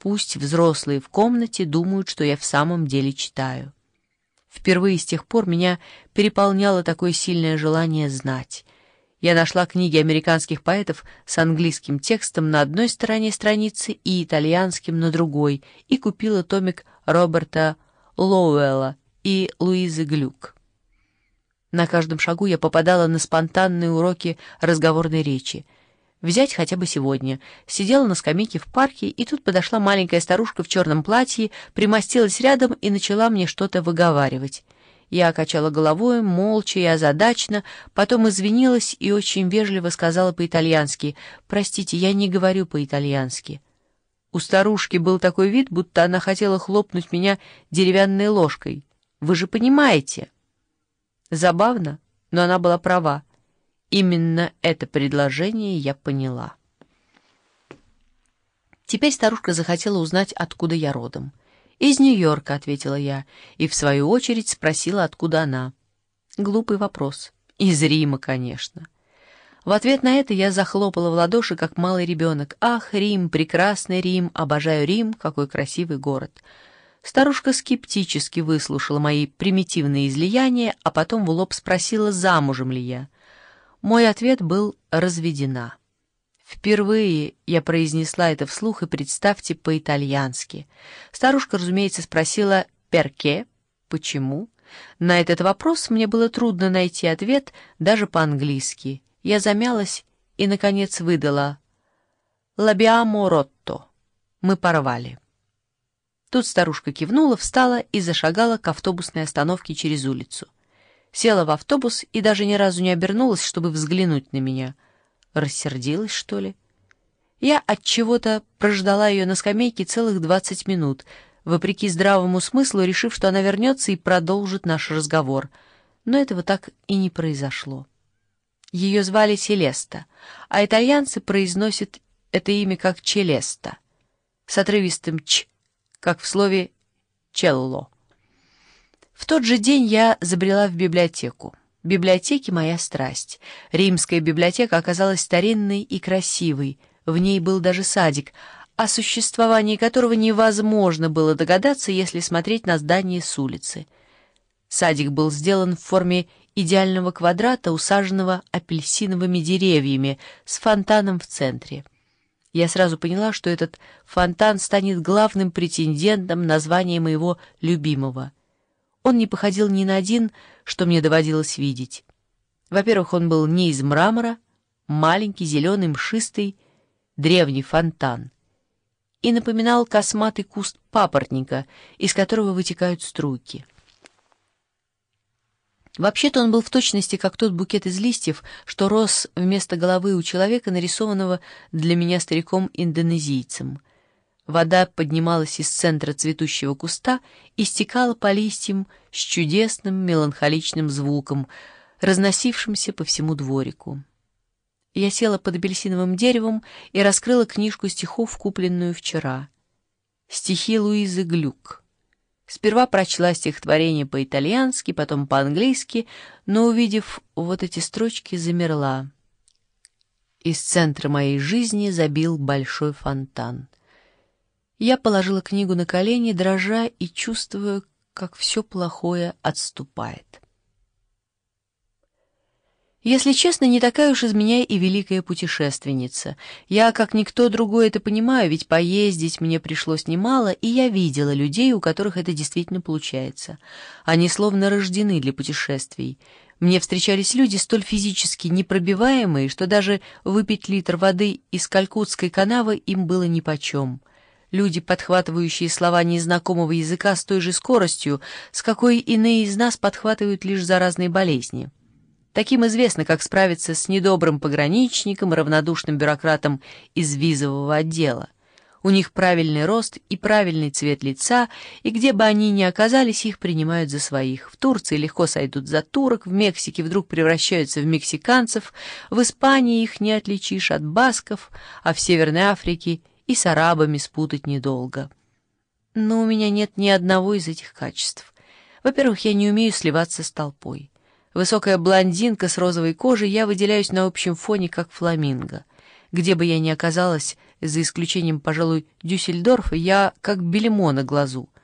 Пусть взрослые в комнате думают, что я в самом деле читаю. Впервые с тех пор меня переполняло такое сильное желание знать. Я нашла книги американских поэтов с английским текстом на одной стороне страницы и итальянским на другой, и купила томик Роберта Лоуэлла и Луизы Глюк. На каждом шагу я попадала на спонтанные уроки разговорной речи. Взять хотя бы сегодня. Сидела на скамейке в парке, и тут подошла маленькая старушка в черном платье, примостилась рядом и начала мне что-то выговаривать. Я качала головой, молча и озадаченно, потом извинилась и очень вежливо сказала по-итальянски: «Простите, я не говорю по-итальянски». У старушки был такой вид, будто она хотела хлопнуть меня деревянной ложкой. «Вы же понимаете?» Забавно, но она была права. Именно это предложение я поняла. Теперь старушка захотела узнать, откуда я родом. «Из Нью-Йорка», — ответила я, и в свою очередь спросила, откуда она. Глупый вопрос. Из Рима, конечно. В ответ на это я захлопала в ладоши, как малый ребенок. «Ах, Рим, прекрасный Рим, обожаю Рим, какой красивый город». Старушка скептически выслушала мои примитивные излияния, а потом в лоб спросила, замужем ли я. Мой ответ был «разведена». Впервые я произнесла это вслух, и представьте, по-итальянски. Старушка, разумеется, спросила «перке?» «Почему?». На этот вопрос мне было трудно найти ответ даже по-английски. Я замялась и, наконец, выдала «l'abbiamo rotto». «Мы порвали». Тут старушка кивнула, встала и зашагала к автобусной остановке через улицу. Села в автобус и даже ни разу не обернулась, чтобы взглянуть на меня. Рассердилась, что ли? Я отчего-то прождала ее на скамейке целых 20 минут, вопреки здравому смыслу, решив, что она вернется и продолжит наш разговор. Но этого так и не произошло. Ее звали Селеста, а итальянцы произносят это имя как Челеста, с отрывистым «ч», как в слове «челло». В тот же день я забрела в библиотеку. Библиотеки — моя страсть. Римская библиотека оказалась старинной и красивой. В ней был даже садик, о существовании которого невозможно было догадаться, если смотреть на здание с улицы. Садик был сделан в форме идеального квадрата, усаженного апельсиновыми деревьями, с фонтаном в центре. Я сразу поняла, что этот фонтан станет главным претендентом на звание моего любимого. Он не походил ни на один, что мне доводилось видеть. Во-первых, он был не из мрамора, маленький, зеленый, мшистый, древний фонтан, и напоминал косматый куст папоротника, из которого вытекают струйки. Вообще-то он был в точности как тот букет из листьев, что рос вместо головы у человека, нарисованного для меня стариком-индонезийцем. Вода поднималась из центра цветущего куста и стекала по листьям с чудесным меланхоличным звуком, разносившимся по всему дворику. Я села под апельсиновым деревом и раскрыла книжку стихов, купленную вчера. Стихи Луизы Глюк. Сперва прочла стихотворение по-итальянски, потом по-английски, но, увидев вот эти строчки, замерла. Из центра моей жизни забил большой фонтан. Я положила книгу на колени, дрожа и чувствуя, как все плохое отступает. Если честно, не такая уж из меня и великая путешественница. Я, как никто другой, это понимаю, ведь поездить мне пришлось немало, и я видела людей, у которых это действительно получается. Они словно рождены для путешествий. Мне встречались люди столь физически непробиваемые, что даже выпить литр воды из калькутской канавы им было нипочем. Люди, подхватывающие слова незнакомого языка с той же скоростью, с какой иные из нас подхватывают лишь заразные болезни. Таким известно, как справиться с недобрым пограничником и равнодушным бюрократом из визового отдела. У них правильный рост и правильный цвет лица, и где бы они ни оказались, их принимают за своих. В Турции легко сойдут за турок, в Мексике вдруг превращаются в мексиканцев, в Испании их не отличишь от басков, а в Северной Африке и с арабами спутать недолго. Но у меня нет ни одного из этих качеств. Во-первых, я не умею сливаться с толпой. Высокая блондинка с розовой кожей, я выделяюсь на общем фоне, как фламинго. Где бы я ни оказалась, За исключением, пожалуй, Дюссельдорфа, я как бельмо на глазу.